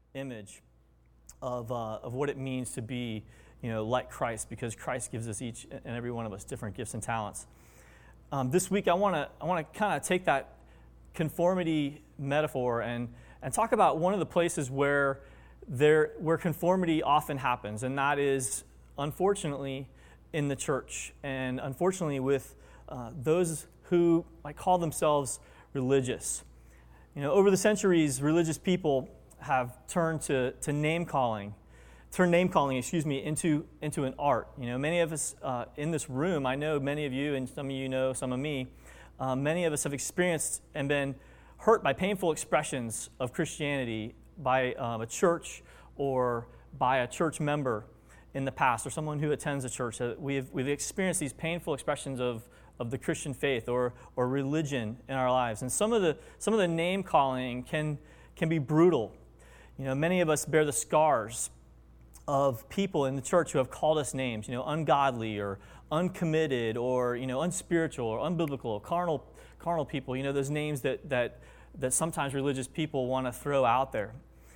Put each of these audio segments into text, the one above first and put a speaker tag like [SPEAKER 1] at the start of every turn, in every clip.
[SPEAKER 1] image of what it means to be, like Christ, because Christ gives us each and every one of us different gifts and talents. This week, I want to kind of take that conformity metaphor and talk about one of the places where conformity often happens, and that is, unfortunately, in the church, and unfortunately with those who call themselves religious. Over the centuries, religious people have turned name calling into an art. Many of us in this room, I know many of you, and some of you know some of me, many of us have experienced and been hurt by painful expressions of Christianity by a church or by a church member in the past, or someone who attends a church. We've experienced these painful expressions of the Christian faith or religion in our lives, and some of the name calling can be brutal. Many of us bear the scars of people in the church who have called us names, ungodly or uncommitted or unspiritual or unbiblical or carnal people. Those names that sometimes religious people want to throw out there.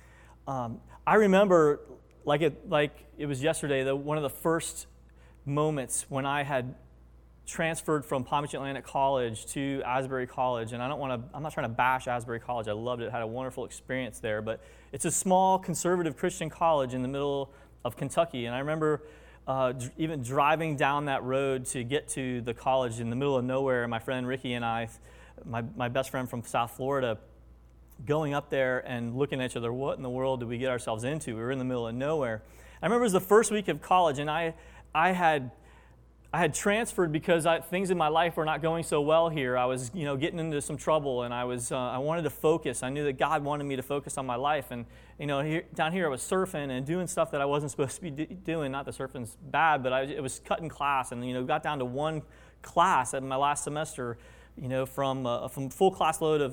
[SPEAKER 1] I remember, like it was yesterday, one of the first moments when I had transferred from Palm Beach Atlantic College to Asbury College, and I'm not trying to bash Asbury College. I loved it, had a wonderful experience there, but it's a small conservative Christian college in the middle of Kentucky, and I remember even driving down that road to get to the college in the middle of nowhere. My friend Ricky and I, my best friend from South Florida, going up there and looking at each other, what in the world did we get ourselves into? We were in the middle of nowhere. I remember it was the first week of college, and I had transferred because things in my life were not going so well here. I was, getting into some trouble, and I wanted to focus. I knew that God wanted me to focus on my life, and down here I was surfing and doing stuff that I wasn't supposed to be doing. Not that surfing's bad, but it was cutting class, and got down to one class at my last semester. From full class load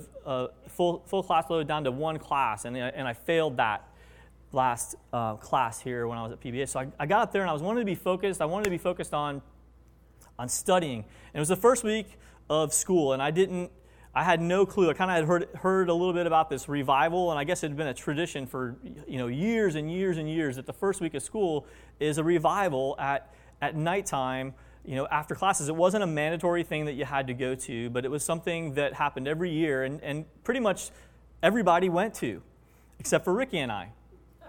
[SPEAKER 1] down to one class, and I failed that last class here when I was at PBA. So I got up there and I wanted to be focused. I wanted to be focused on studying. And it was the first week of school, and I had no clue. I kind of had heard a little bit about this revival, and I guess it had been a tradition for years and years and years that the first week of school is a revival at nighttime. After classes. It wasn't a mandatory thing that you had to go to, but it was something that happened every year, and pretty much everybody went to, except for Ricky and I.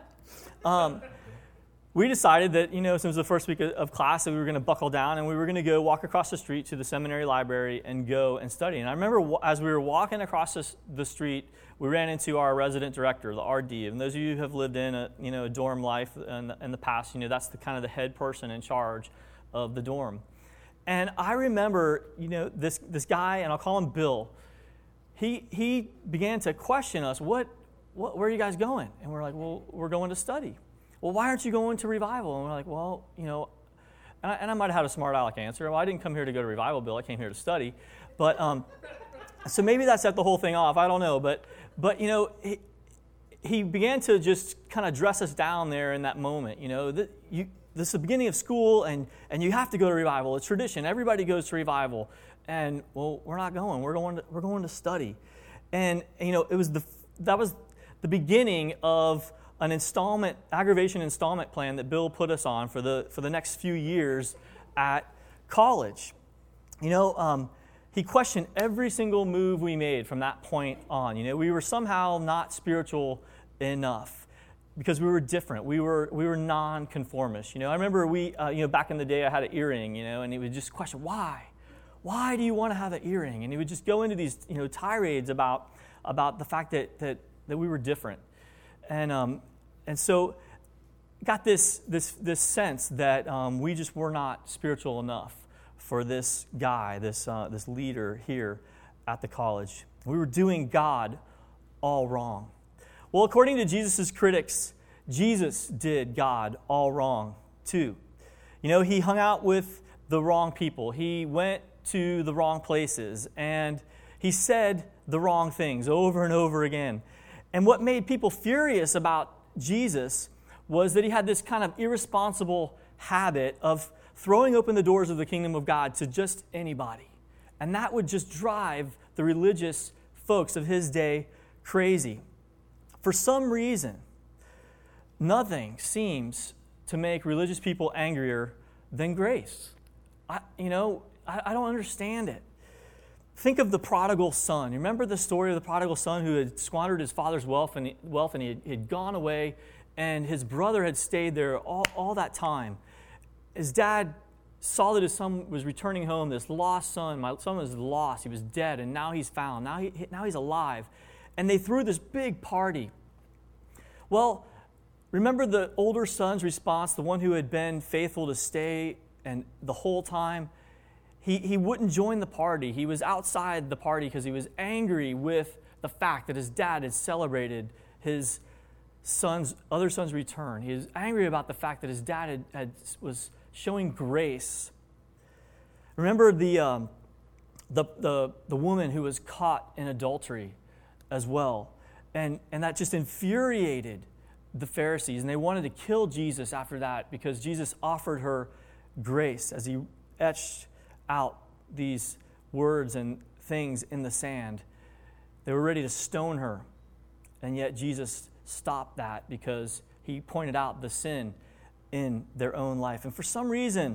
[SPEAKER 1] We decided that, since it was the first week of class, that we were going to buckle down, and we were going to go walk across the street to the seminary library and go and study. And I remember as we were walking across the street, we ran into our resident director, the RD. And those of you who have lived in a dorm life in the past, that's the kind of the head person in charge of the dorm. And I remember, this guy, and I'll call him Bill, he began to question us, where are you guys going? And we're like, well, we're going to study. Well, why aren't you going to revival? And we're like, well, and I might have had a smart aleck answer. Well, I didn't come here to go to revival, Bill. I came here to study. But, so maybe that set the whole thing off. I don't know. But he began to just kind of dress us down there in that moment. This is the beginning of school, and you have to go to revival. It's tradition. Everybody goes to revival. And, well, we're not going. We're going to study. And, that was the beginning of an aggravation installment plan that Bill put us on for the next few years at college. He questioned every single move we made from that point on. We were somehow not spiritual enough, because we were different. We were non-conformist. I remember back in the day I had an earring, and he would just question, why? Why do you want to have an earring? And he would just go into these, tirades about the fact that we were different. And so got this sense that we just were not spiritual enough for this guy, this leader here at the college. We were doing God all wrong. Well, according to Jesus' critics, Jesus did God all wrong, too. He hung out with the wrong people. He went to the wrong places, and he said the wrong things over and over again. And what made people furious about Jesus was that he had this kind of irresponsible habit of throwing open the doors of the kingdom of God to just anybody. And that would just drive the religious folks of his day crazy. For some reason, nothing seems to make religious people angrier than grace. I don't understand it. Think of the prodigal son. You remember the story of the prodigal son who had squandered his father's wealth and he had gone away, and his brother had stayed there all that time. His dad saw that his son was returning home, this lost son. My son was lost. He was dead, and now he's found. Now he's alive. And they threw this big party. Well, remember the older son's response, the one who had been faithful to stay and the whole time? He wouldn't join the party. He was outside the party because he was angry with the fact that his dad had celebrated his other son's return. He was angry about the fact that his dad was showing grace. Remember the woman who was caught in adultery as well. And that just infuriated the Pharisees. And they wanted to kill Jesus after that because Jesus offered her grace as he etched out these words and things in the sand. They were ready to stone her. And yet Jesus stopped that because he pointed out the sin in their own life. And for some reason,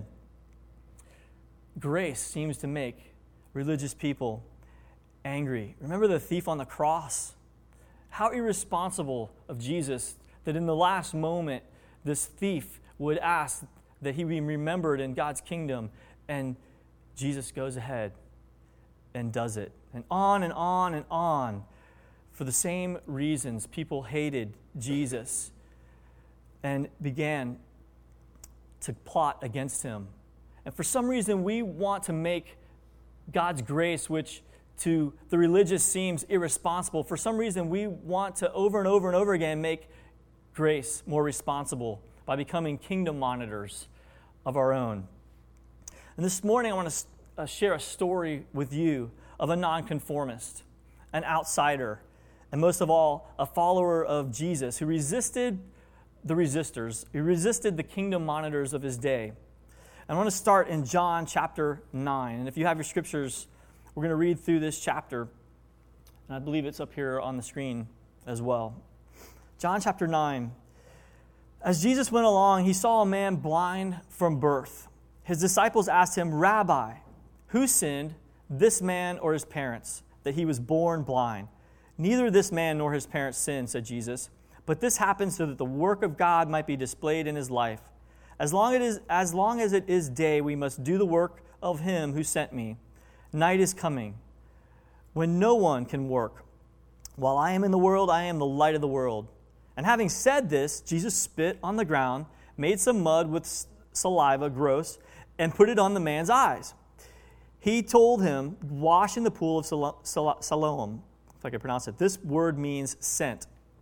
[SPEAKER 1] grace seems to make religious people angry. Remember the thief on the cross? How irresponsible of Jesus that in the last moment, this thief would ask that he be remembered in God's kingdom, and Jesus goes ahead and does it. And on and on and on. For the same reasons, people hated Jesus and began to plot against him. And for some reason, we want to make God's grace, which to the religious seems irresponsible, for some reason we want to over and over and over again make grace more responsible by becoming kingdom monitors of our own. And this morning I want to share a story with you of a nonconformist, an outsider, and most of all, a follower of Jesus who resisted the resistors. He resisted the kingdom monitors of his day. And I want to start in John chapter 9. And if you have your scriptures, we're going to read through this chapter. And I believe it's up here on the screen as well. John chapter 9. As Jesus went along, he saw a man blind from birth. His disciples asked him, "Rabbi, who sinned, this man or his parents, that he was born blind?" "Neither this man nor his parents sinned," said Jesus, "but this happened so that the work of God might be displayed in his life. As long as it is day, we must do the work of him who sent me. Night is coming, when no one can work. While I am in the world, I am the light of the world." And having said this, Jesus spit on the ground, made some mud with saliva, gross, and put it on the man's eyes. He told him, "Wash in the pool of Siloam," if I can pronounce it. This word means sent.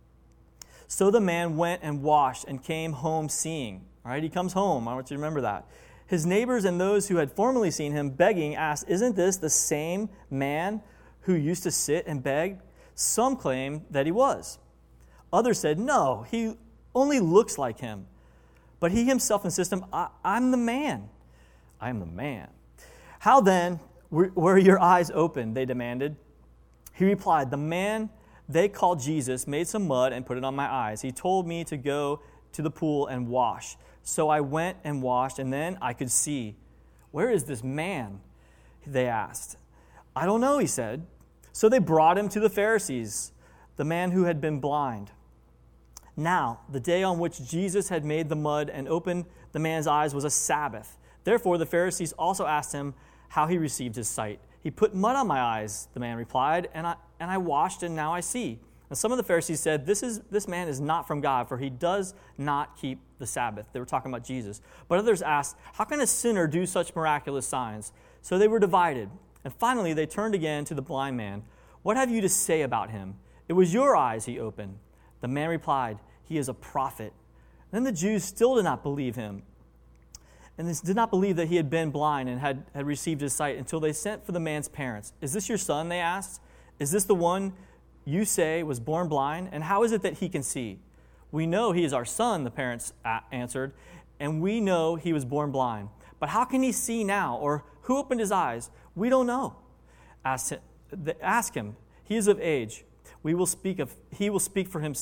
[SPEAKER 1] So the man went and washed and came home seeing. All right, he comes home. I want you to remember that. His neighbors and those who had formerly seen him begging asked, "Isn't this the same man who used to sit and beg?" Some claimed that he was. Others said, "No, he only looks like him." But he himself insisted, I'm the man. I am the man." "How then were your eyes opened?" they demanded. He replied, "The man they called Jesus made some mud and put it on my eyes. He told me to go to the pool and wash. So I went and washed, and then I could see." "Where is this man?" they asked. "I don't know," he said. So they brought him to the Pharisees, the man who had been blind. Now, the day on which Jesus had made the mud and opened the man's eyes was a Sabbath. Therefore, the Pharisees also asked him how he received his sight. "He put mud on my eyes," the man replied, and I washed, and now I see." And some of the Pharisees said, This man is not from God, for he does not keep the Sabbath." They were talking about Jesus. But others asked, "How can a sinner do such miraculous signs?" So they were divided. And finally, they turned again to the blind man. "What have you to say about him? It was your eyes he opened." The man replied, "He is a prophet." Then the Jews still did not believe him, and they did not believe that he had been blind and had received his sight until they sent for the man's parents. "Is this your son?" they asked. "Is this the one you say was born blind? And how is it that he can see?" "We know he is our son," the parents answered, "and we know he was born blind. But how can he see now? Or who opened his eyes? We don't know." Ask him. He is of age. He will speak for himself.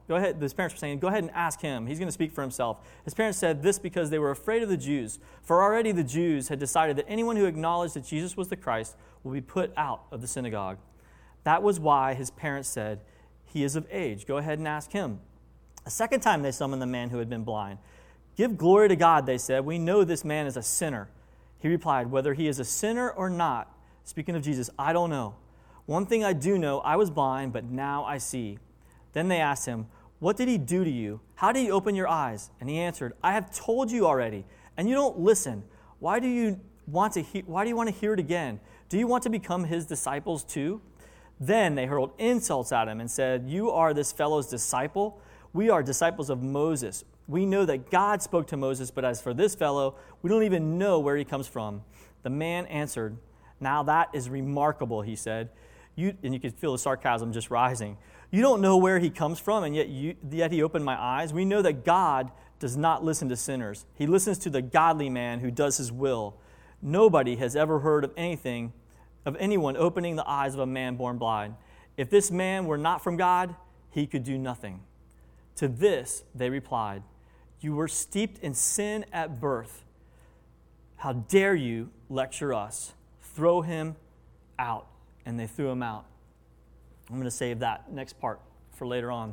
[SPEAKER 1] Go ahead. His parents were saying, go ahead and ask him. He's going to speak for himself. His parents said this because they were afraid of the Jews. For already the Jews had decided that anyone who acknowledged that Jesus was the Christ will be put out of the synagogue. That was why his parents said, he is of age. Go ahead and ask him. A second time they summoned the man who had been blind. Give glory to God, they said. We know this man is a sinner. He replied, whether he is a sinner or not, speaking of Jesus, I don't know. One thing I do know, I was blind, but now I see. Then they asked him, what did he do to you? How did he open your eyes? And he answered, I have told you already, and you don't listen. Why do you want to hear it again? Do you want to become his disciples too? Then they hurled insults at him and said, you are this fellow's disciple? We are disciples of Moses. We know that God spoke to Moses, but as for this fellow, we don't even know where he comes from. The man answered, now that is remarkable, he said. And you could feel the sarcasm just rising. You don't know where he comes from, and yet he opened my eyes. We know that God does not listen to sinners. He listens to the godly man who does his will. Nobody has ever heard of anyone opening the eyes of a man born blind. If this man were not from God, he could do nothing. To this they replied, you were steeped in sin at birth. How dare you lecture us? Throw him out. And they threw him out. I'm going to save that next part for later on.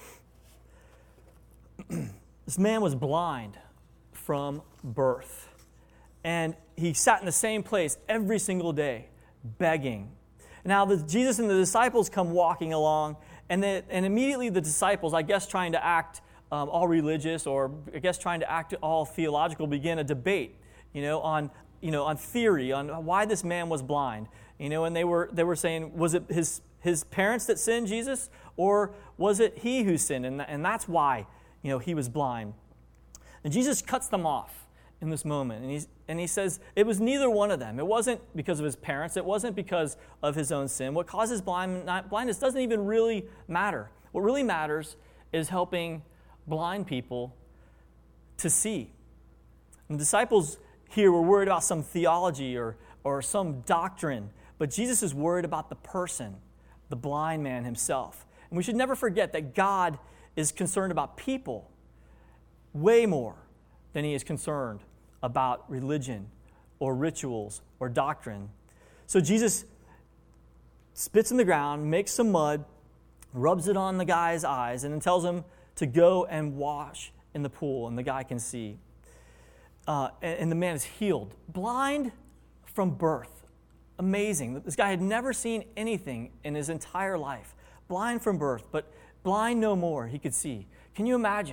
[SPEAKER 1] This man was blind from birth. And he sat in the same place every single day, begging. Now, Jesus and the disciples come walking along, and immediately the disciples, I guess trying to act all religious, or I guess trying to act all theological, begin a debate, on theory, on why this man was blind. And they were saying, was it his parents that sinned, Jesus, or was it he who sinned? And that's why, he was blind. And Jesus cuts them off in this moment, and he says it was neither one of them. It wasn't because of his parents. It wasn't because of his own sin. What causes blindness doesn't even really matter. What really matters is helping blind people to see. And the disciples here were worried about some theology or some doctrine. But Jesus is worried about the person, the blind man himself. And we should never forget that God is concerned about people way more than he is concerned about religion or rituals or doctrine. So Jesus spits in the ground, makes some mud, rubs it on the guy's eyes, and then tells him to go and wash in the pool, and the guy can see. And the man is healed, blind from birth. Amazing. This guy had never seen anything in his entire life. Blind from birth, but blind no more. He could see. Can you imagine?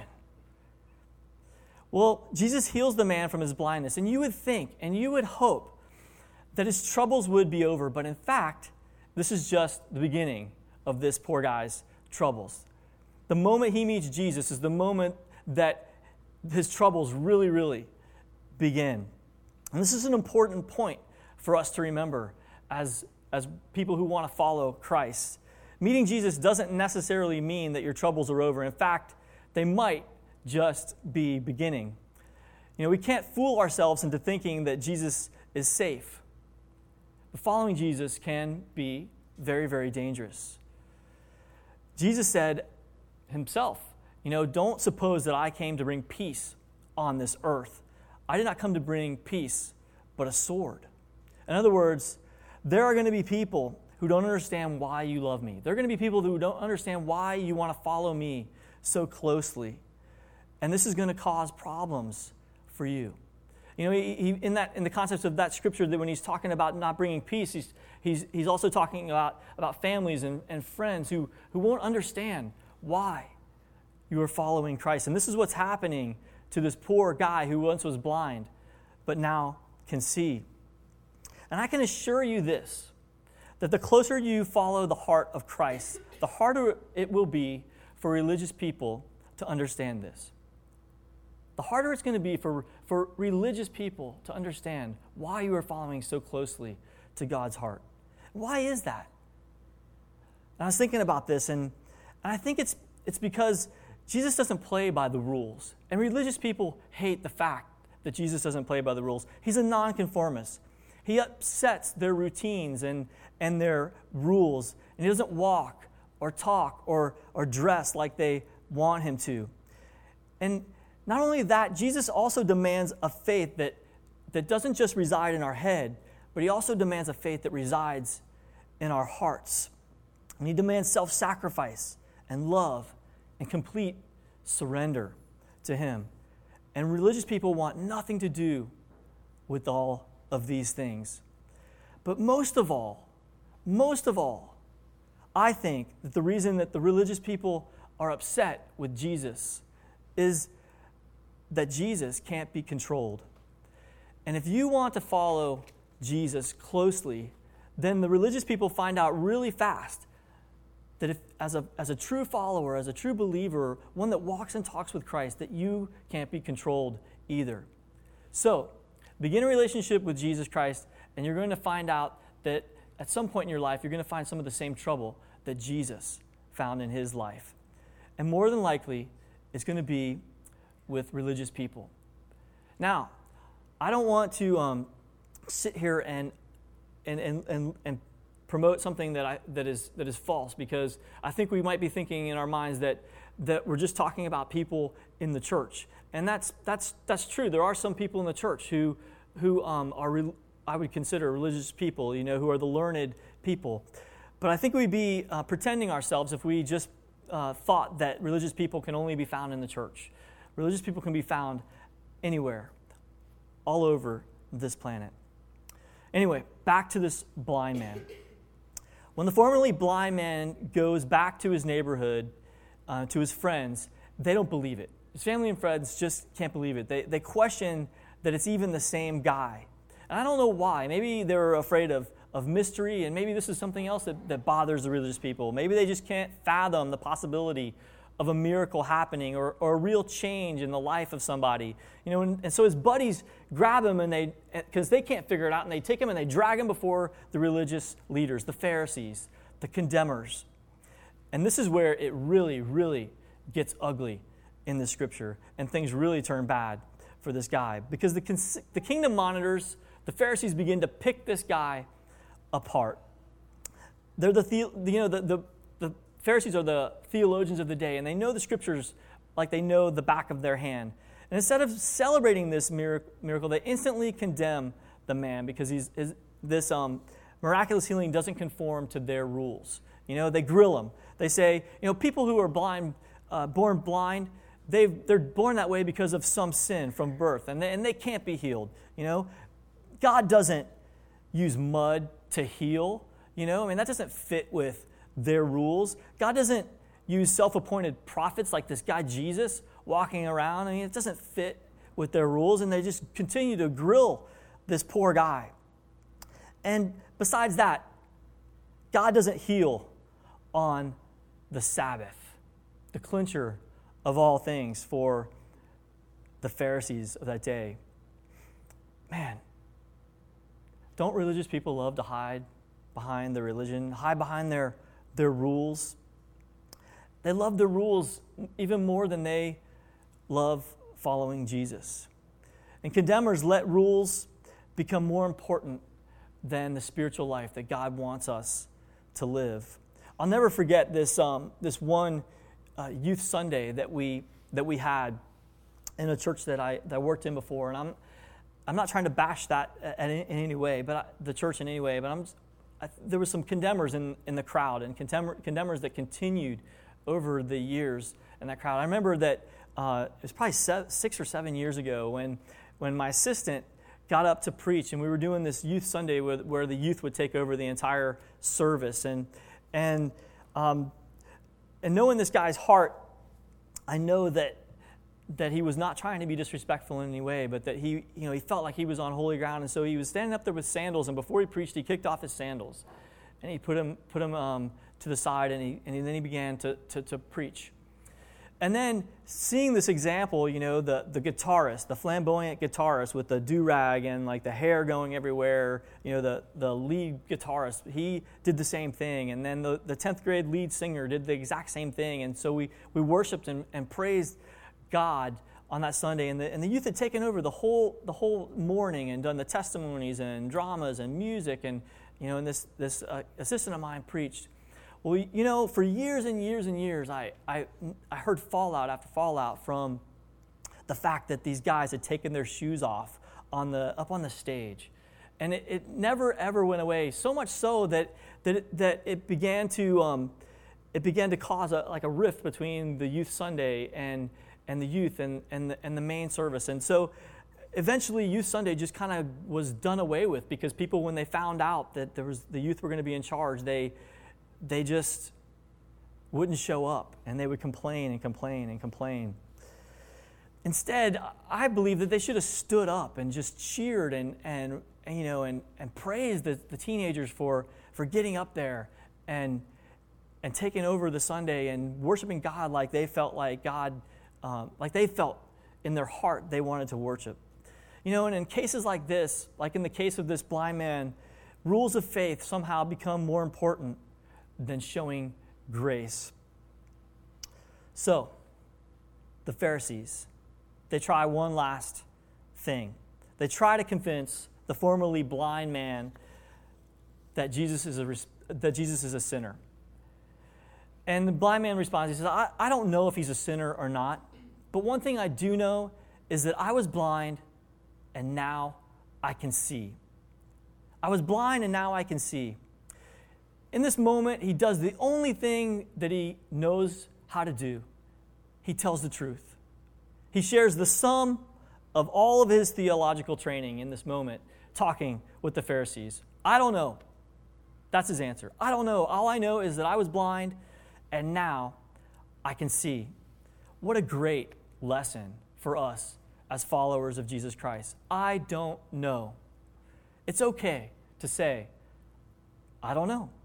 [SPEAKER 1] Well, Jesus heals the man from his blindness, and you would think and you would hope that his troubles would be over, but in fact, this is just the beginning of this poor guy's troubles. The moment he meets Jesus is the moment that his troubles really, really begin. And this is an important point for us to remember as people who want to follow Christ. Meeting Jesus doesn't necessarily mean that your troubles are over. In fact, they might just be beginning. We can't fool ourselves into thinking that Jesus is safe. But following Jesus can be very, very dangerous. Jesus said himself, don't suppose that I came to bring peace on this earth. I did not come to bring peace, but a sword. In other words, there are going to be people who don't understand why you love me. There are going to be people who don't understand why you want to follow me so closely. And this is going to cause problems for you. In the context of that scripture, that when he's talking about not bringing peace, he's also talking about families and friends who won't understand why you are following Christ. And this is what's happening to this poor guy who once was blind, but now can see. And I can assure you this, that the closer you follow the heart of Christ, the harder it will be for religious people to understand this. The harder it's going to be for religious people to understand why you are following so closely to God's heart. Why is that? And I was thinking about this, and I think it's because Jesus doesn't play by the rules. And religious people hate the fact that Jesus doesn't play by the rules. He's a nonconformist. He upsets their routines and their rules, and he doesn't walk or talk or dress like they want him to. And not only that, Jesus also demands a faith that doesn't just reside in our head, but he also demands a faith that resides in our hearts. And he demands self-sacrifice and love and complete surrender to him. And religious people want nothing to do with all of these things. But most of all, I think that the reason that the religious people are upset with Jesus is that Jesus can't be controlled. And if you want to follow Jesus closely, then the religious people find out really fast that if, as a true follower, as a true believer, one that walks and talks with Christ, that you can't be controlled either. So, begin a relationship with Jesus Christ, and you're going to find out that at some point in your life, you're going to find some of the same trouble that Jesus found in his life. And more than likely, it's going to be with religious people. Now, I don't want to sit here and promote something that is false, because I think we might be thinking in our minds that we're just talking about people in the church, and that's true. There are some people in the church who are I would consider religious people, who are the learned people. But I think we'd be pretending ourselves if we just thought that religious people can only be found in the church. Religious people can be found anywhere, all over this planet. Anyway, back to this blind man. When the formerly blind man goes back to his neighborhood, to his friends, they don't believe it. His family and friends just can't believe it. They question that it's even the same guy. And I don't know why. Maybe they're afraid of mystery, and maybe this is something else that bothers the religious people. Maybe they just can't fathom the possibility of a miracle happening or a real change in the life of somebody. And so his buddies grab him, because they can't figure it out, and they take him and they drag him before the religious leaders, the Pharisees, the condemners. And this is where it really, really gets ugly in the scripture, and things really turn bad for this guy, because the kingdom monitors, the Pharisees, begin to pick this guy apart. They're the Pharisees are the theologians of the day, and they know the scriptures like they know the back of their hand. And instead of celebrating this miracle, they instantly condemn the man because this miraculous healing doesn't conform to their rules. They grill him. They say, people who are born blind, they're born that way because of some sin from birth, and they can't be healed. God doesn't use mud to heal. That doesn't fit with their rules. God doesn't use self-appointed prophets like this guy Jesus walking around. It doesn't fit with their rules, and they just continue to grill this poor guy. And besides that, God doesn't heal on the Sabbath, the clincher of all things for the Pharisees of that day. Man, don't religious people love to hide behind their religion, hide behind their rules? They love the rules even more than they love following Jesus. And condemners let rules become more important than the spiritual life that God wants us to live. I'll never forget this one youth Sunday that we had in a church that I worked in before, and I'm not trying to bash that in any way, but the church in any way, but there were some condemners in the crowd, and condemners that continued over the years in that crowd. I remember that it was probably 6 or 7 years ago when my assistant got up to preach, and we were doing this youth Sunday where the youth would take over the entire service, and knowing this guy's heart, I know that he was not trying to be disrespectful in any way, but that he felt like he was on holy ground, and so he was standing up there with sandals, and before he preached, he kicked off his sandals, and he put him to the side, and then he began to preach. And then seeing this example, the guitarist, the flamboyant guitarist with the do-rag and like the hair going everywhere, the lead guitarist, he did the same thing. And then the 10th grade lead singer did the exact same thing. And so we worshiped and praised God on that Sunday. And the youth had taken over the whole morning and done the testimonies and dramas and music. And and this assistant of mine preached. Well, for years and years and years, I heard fallout after fallout from the fact that these guys had taken their shoes off up on the stage. And it never, ever went away, so much so that it began to cause a rift between the Youth Sunday and the youth and the main service. And so eventually Youth Sunday just kind of was done away with, because people, when they found out that the youth were going to be in charge, they just wouldn't show up, and they would complain and complain and complain. Instead, I believe that they should have stood up and just cheered and praised the teenagers for getting up there and taking over the Sunday and worshiping God like they felt like God, like they felt in their heart they wanted to worship. And in cases like this, like in the case of this blind man, rules of faith somehow become more important than showing grace. So, the Pharisees, they try one last thing. They try to convince the formerly blind man that Jesus is a sinner. And the blind man responds, he says, I don't know if he's a sinner or not, but one thing I do know is that I was blind and now I can see. I was blind and now I can see. In this moment, he does the only thing that he knows how to do. He tells the truth. He shares the sum of all of his theological training in this moment, talking with the Pharisees. I don't know. That's his answer. I don't know. All I know is that I was blind and now I can see. What a great lesson for us as followers of Jesus Christ. I don't know. It's okay to say, I don't know.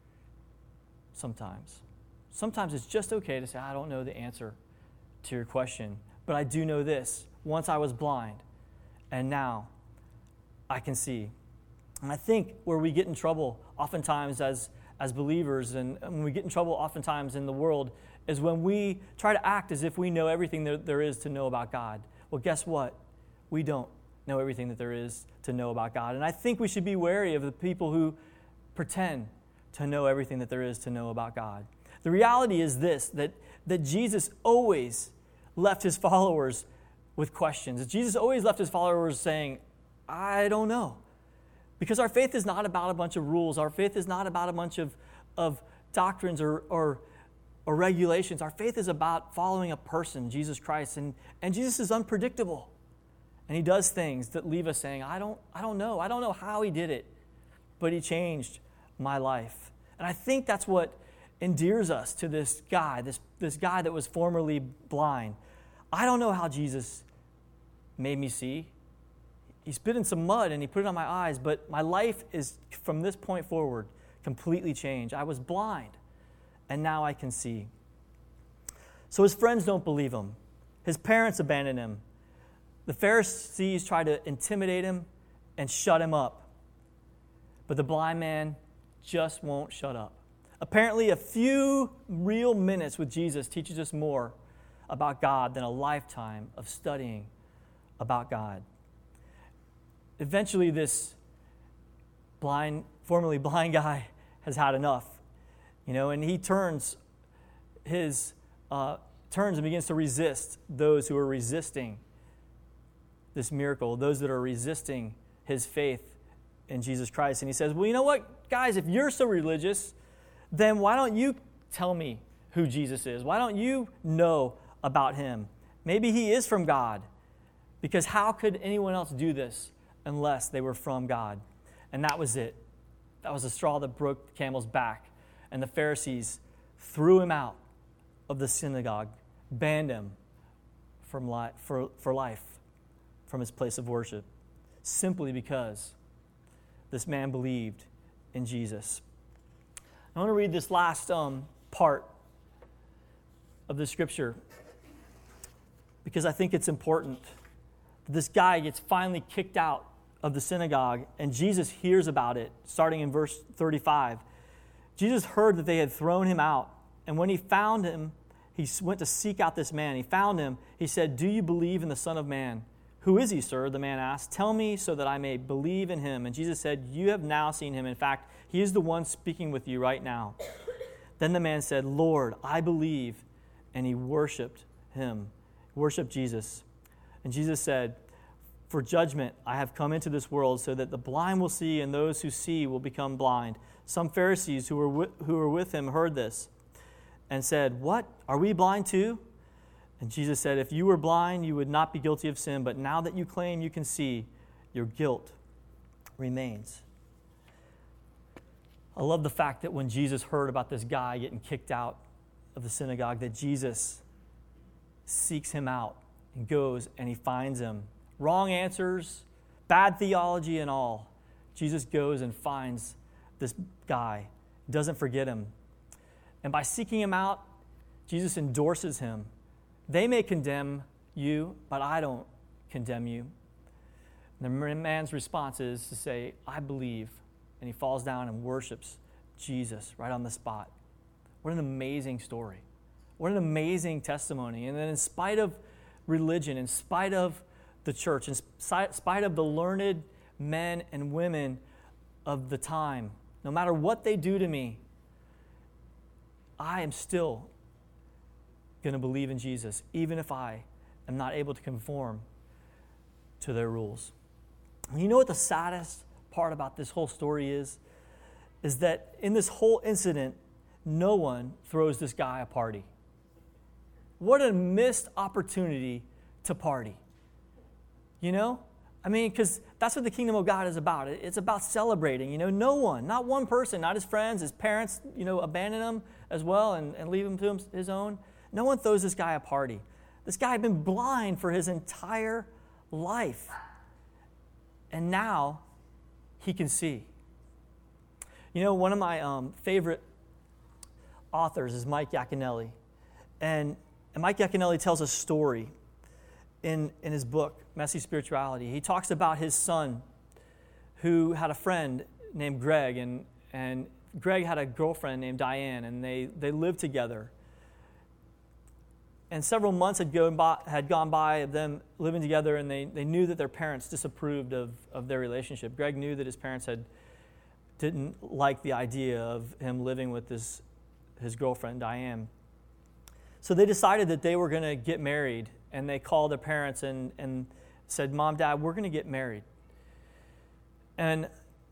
[SPEAKER 1] Sometimes it's just okay to say, I don't know the answer to your question, but I do know this. Once I was blind, and now I can see. And I think where we get in trouble oftentimes as believers, and when we get in trouble oftentimes in the world, is when we try to act as if we know everything that there is to know about God. Well, guess what? We don't know everything that there is to know about God. And I think we should be wary of the people who pretend to know everything that there is to know about God. The reality is this, that Jesus always left his followers with questions. Jesus always left his followers saying, I don't know. Because our faith is not about a bunch of rules. Our faith is not about a bunch of doctrines or regulations. Our faith is about following a person, Jesus Christ. And Jesus is unpredictable. And he does things that leave us saying, I don't know. I don't know how he did it, but he changed my life. And I think that's what endears us to this guy, this guy that was formerly blind. I don't know how Jesus made me see. He spit in some mud and he put it on my eyes, but my life is, from this point forward, completely changed. I was blind, and now I can see. So his friends don't believe him. His parents abandon him. The Pharisees try to intimidate him and shut him up. But the blind man just won't shut up. Apparently, a few real minutes with Jesus teaches us more about God than a lifetime of studying about God. Eventually, this formerly blind guy has had enough, and he turns and begins to resist those who are resisting this miracle, those that are resisting his faith in Jesus Christ. And he says, well, you know what, guys, if you're so religious, then why don't you tell me who Jesus is? Why don't you know about him? Maybe he is from God, because how could anyone else do this unless they were from God? And that was it. That was the straw that broke the camel's back. And the Pharisees threw him out of the synagogue, banned him for life from his place of worship, simply because this man believed in Jesus. I want to read this last part of the scripture because I think it's important. This guy gets finally kicked out of the synagogue, and Jesus hears about it, starting in verse 35. Jesus heard that they had thrown him out, and when he found him, he went to seek out this man. He found him. He said, do you believe in the Son of Man? Who is he, sir? The man asked. Tell me so that I may believe in him. And Jesus said, you have now seen him. In fact, he is the one speaking with you right now. Then the man said, Lord, I believe. And he worshiped him, worshiped Jesus. And Jesus said, for judgment I have come into this world so that the blind will see and those who see will become blind. Some Pharisees who were with him heard this and said, what? Are we blind too? And Jesus said, if you were blind, you would not be guilty of sin, but now that you claim you can see, your guilt remains. I love the fact that when Jesus heard about this guy getting kicked out of the synagogue, that Jesus seeks him out and goes and he finds him. Wrong answers, bad theology and all. Jesus goes and finds this guy, doesn't forget him. And by seeking him out, Jesus endorses him. They may condemn you, but I don't condemn you. And the man's response is to say, I believe. And he falls down and worships Jesus right on the spot. What an amazing story. What an amazing testimony. And then in spite of religion, in spite of the church, in spite of the learned men and women of the time, no matter what they do to me, I am still going to believe in Jesus, even if I am not able to conform to their rules. And you know what the saddest part about this whole story is that in this whole incident, no one throws this guy a party. What a missed opportunity to party. You know? I mean, because that's what the kingdom of God is about. It's about celebrating. You know, no one, not one person, not his friends, his parents, abandon him as well and leave him to his own. No one throws this guy a party. This guy had been blind for his entire life. And now he can see. You know, one of my favorite authors is Mike Yaconelli. And Mike Yaconelli tells a story in his book, Messy Spirituality. He talks about his son who had a friend named Greg, and Greg had a girlfriend named Diane, and they lived together. And several months had gone by of them living together, and they knew that their parents disapproved of their relationship. Greg knew that his parents didn't like the idea of him living with his girlfriend, Diane. So they decided that they were going to get married, and they called their parents and said, Mom, Dad, we're going to get married. And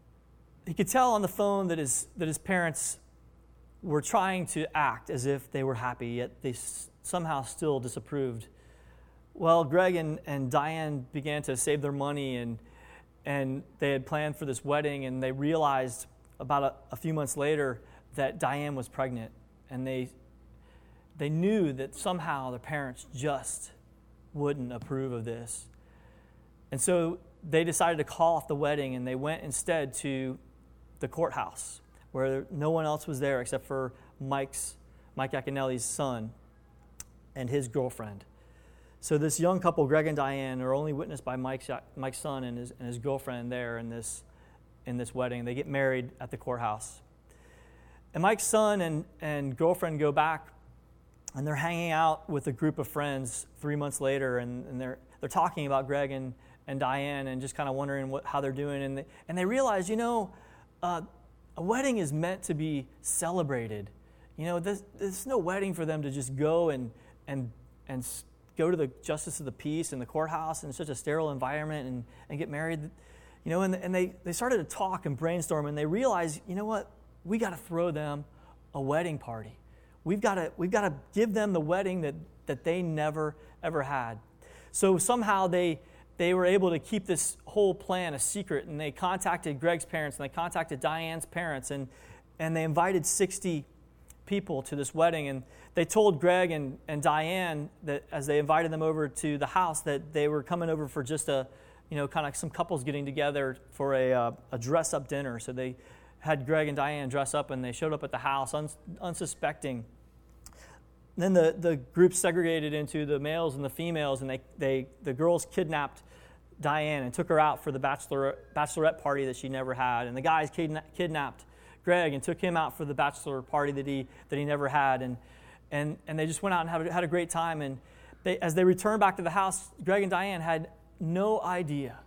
[SPEAKER 1] he could tell on the phone that his parents were trying to act as if they were happy, yet they somehow still disapproved. Well, Greg and Diane began to save their money, and they had planned for this wedding, and they realized about a few months later that Diane was pregnant, and they knew that somehow their parents just wouldn't approve of this. And so they decided to call off the wedding, and they went instead to the courthouse where no one else was there except for Mike Yaconelli's son and his girlfriend. So this young couple, Greg and Diane, are only witnessed by Mike's son and his girlfriend there in this wedding. They get married at the courthouse. And Mike's son and girlfriend go back, and they're hanging out with a group of friends 3 months later, and they're talking about Greg and Diane and just kind of wondering how they're doing. And they realize, a wedding is meant to be celebrated. There's no wedding for them to just go and go to the justice of the peace in the courthouse in such a sterile environment and get married. And they started to talk and brainstorm, and they realized, we got to throw them a wedding party. We've got to give them the wedding that they never ever had. So somehow they were able to keep this whole plan a secret, and they contacted Greg's parents and they contacted Diane's parents, and they invited 60 people to this wedding, and they told Greg and Diane that as they invited them over to the house that they were coming over for just kind of some couples getting together for a dress-up dinner. So they had Greg and Diane dress up, and they showed up at the house unsuspecting. Then the group segregated into the males and the females, and the girls kidnapped Diane and took her out for the bachelorette party that she never had, and the guys kidnapped Greg and took him out for the bachelor party that he never had, and they just went out and had a great time. And as they returned back to the house, Greg and Diane had no idea.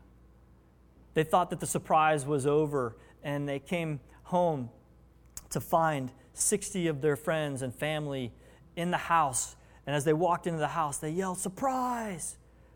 [SPEAKER 1] They thought that the surprise was over, and they came home to find 60 of their friends and family in the house. And as they walked into the house, they yelled, "Surprise!"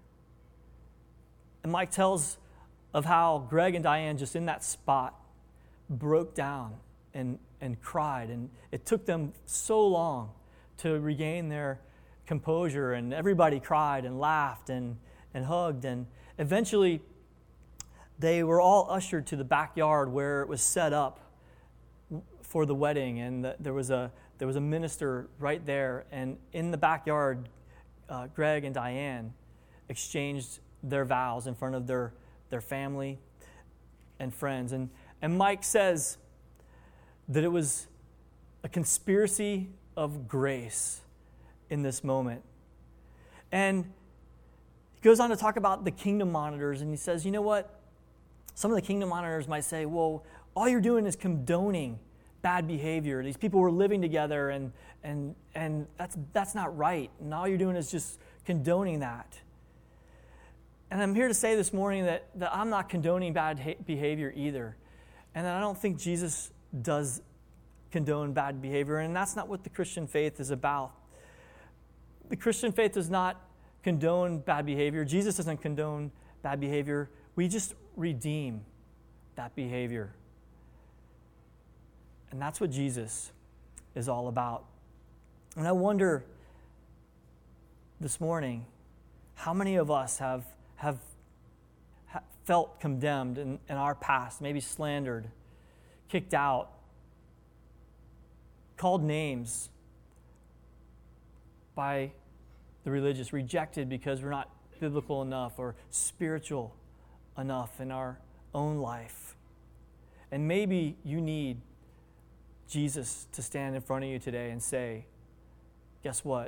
[SPEAKER 1] And Mike tells of how Greg and Diane, just in that spot, broke down and cried. And it took them so long to regain their composure. And everybody cried and laughed and hugged. And eventually, they were all ushered to the backyard where it was set up for the wedding. And there was a minister right there. And in the backyard, Greg and Diane exchanged their vows in front of their family and friends. And Mike says that it was a conspiracy of grace in this moment. And he goes on to talk about the kingdom monitors, and he says, you know what? Some of the kingdom monitors might say, well, all you're doing is condoning bad behavior. These people were living together, and that's not right. And all you're doing is just condoning that. And I'm here to say this morning that I'm not condoning bad behavior either. And that I don't think Jesus does condone bad behavior. And that's not what the Christian faith is about. The Christian faith does not condone bad behavior. Jesus doesn't condone bad behavior. We just redeem that behavior. And that's what Jesus is all about. And I wonder this morning, how many of us have felt condemned in our past, maybe slandered, kicked out, called names by the religious, rejected because we're not biblical enough or spiritual enough in our own life. And maybe you need Jesus to stand in front of you today and say, guess what?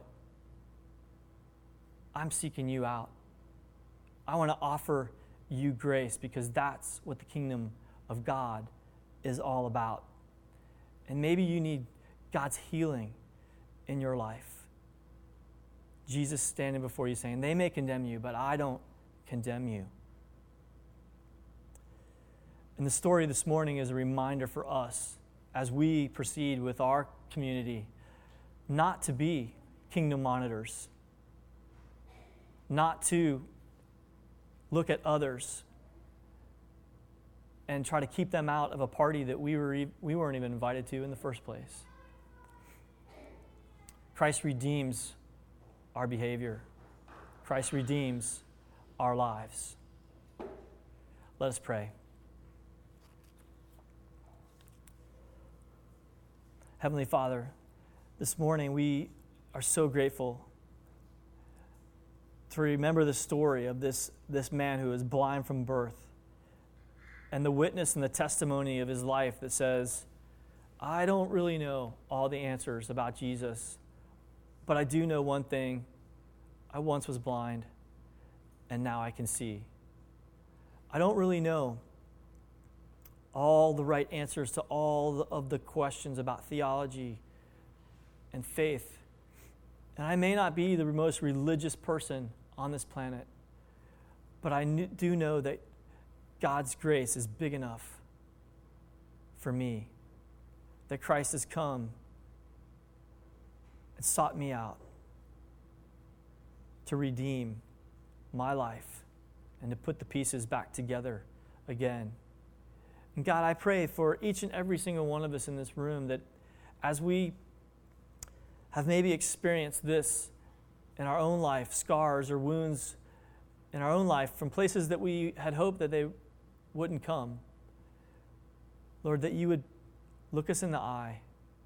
[SPEAKER 1] I'm seeking you out. I want to offer you grace because that's what the kingdom of God is all about. And maybe you need God's healing in your life. Jesus standing before you saying, they may condemn you, but I don't condemn you. And the story this morning is a reminder for us as we proceed with our community not to be kingdom monitors, not to look at others and try to keep them out of a party that we weren't even invited to in the first place. Christ redeems our behavior. Christ redeems our lives. Let us pray. Heavenly Father, this morning we are so grateful to remember the story of this man who is blind from birth and the witness and the testimony of his life that says, I don't really know all the answers about Jesus, but I do know one thing. I once was blind, and now I can see. I don't really know all the right answers to all of the questions about theology and faith. And I may not be the most religious person on this planet, but I do know that God's grace is big enough for me, that Christ has come and sought me out to redeem my life and to put the pieces back together again. And God, I pray for each and every single one of us in this room that as we have maybe experienced this in our own life, scars or wounds in our own life from places that we had hoped that they wouldn't come, Lord, that you would look us in the eye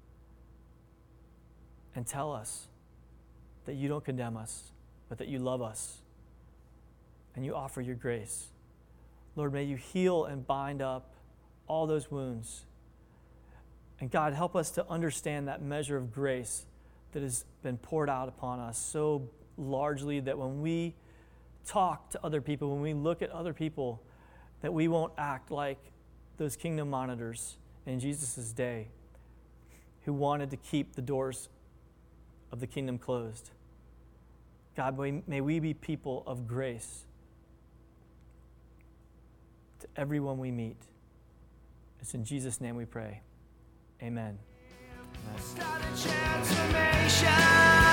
[SPEAKER 1] and tell us that you don't condemn us, but that you love us and you offer your grace. Lord, may you heal and bind up all those wounds. And God, help us to understand that measure of grace that has been poured out upon us so largely that when we talk to other people, when we look at other people, that we won't act like those kingdom monitors in Jesus' day who wanted to keep the doors of the kingdom closed. God, may we be people of grace to everyone we meet. It's in Jesus' name we pray. Amen.
[SPEAKER 2] Amen.